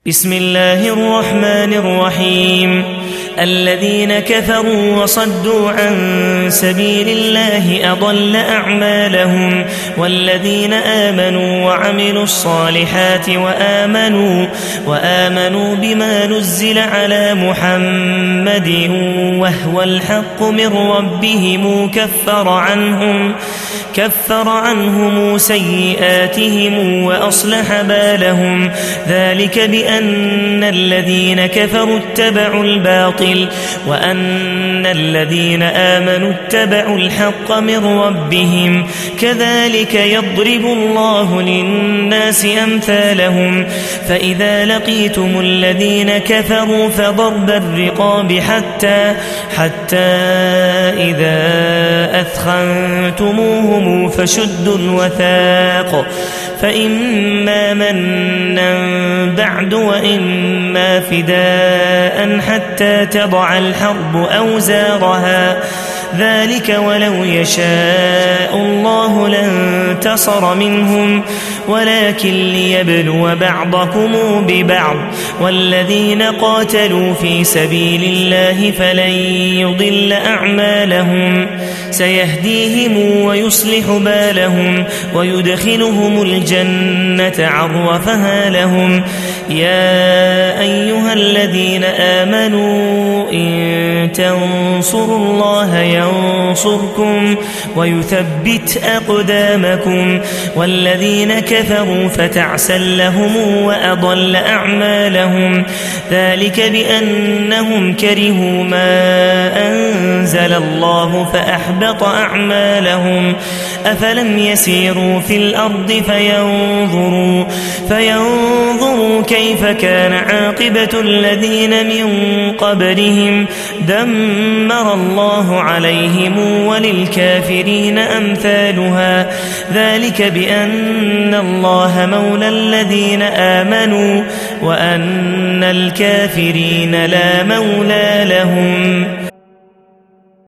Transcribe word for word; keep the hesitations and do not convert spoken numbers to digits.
بسم الله الرحمن الرحيم الذين كفروا وصدوا عن سبيل الله أضل أعمالهم والذين آمنوا وعملوا الصالحات وآمنوا, وآمنوا بما نزل على محمد وهو الحق من ربهم كفر عنهم, كفر عنهم سيئاتهم وأصلح بالهم ذلك بأن الذين كفروا اتبعوا الباطل وأن الذين آمنوا اتبعوا الحق من ربهم كذلك يضرب الله للناس أمثالهم فإذا لقيتم الذين كفروا فضرب الرقاب حتى, حتى إذا أثخنتموهم فشدوا الوثاق فإما منا بعد وإما فداء حتى تضع الحرب أوزارها ذلك ولو يشاء الله لانتصر منهم ولكن ليبلو بعضكم ببعض والذين قاتلوا في سبيل الله فلن يضل أعمالهم سيهديهم ويصلح بالهم ويدخلهم الجنة عرفها لهم يا أيها الذين آمنوا إن تنصروا الله ينصركم ويثبت أقدامكم والذين كفروا فتعسا لهم وأضل أعمالهم ذلك بأنهم كرهوا ما أنزل الله فأحبط أعمالهم أفلم يسيروا في الأرض فينظروا, فينظروا كيف كان عاقبة الذين من قبلهم دمر الله عليهم وللكافرين أمثالها ذلك بأن الله مولى الذين آمنوا وأن الكافرين لا مولى لهم.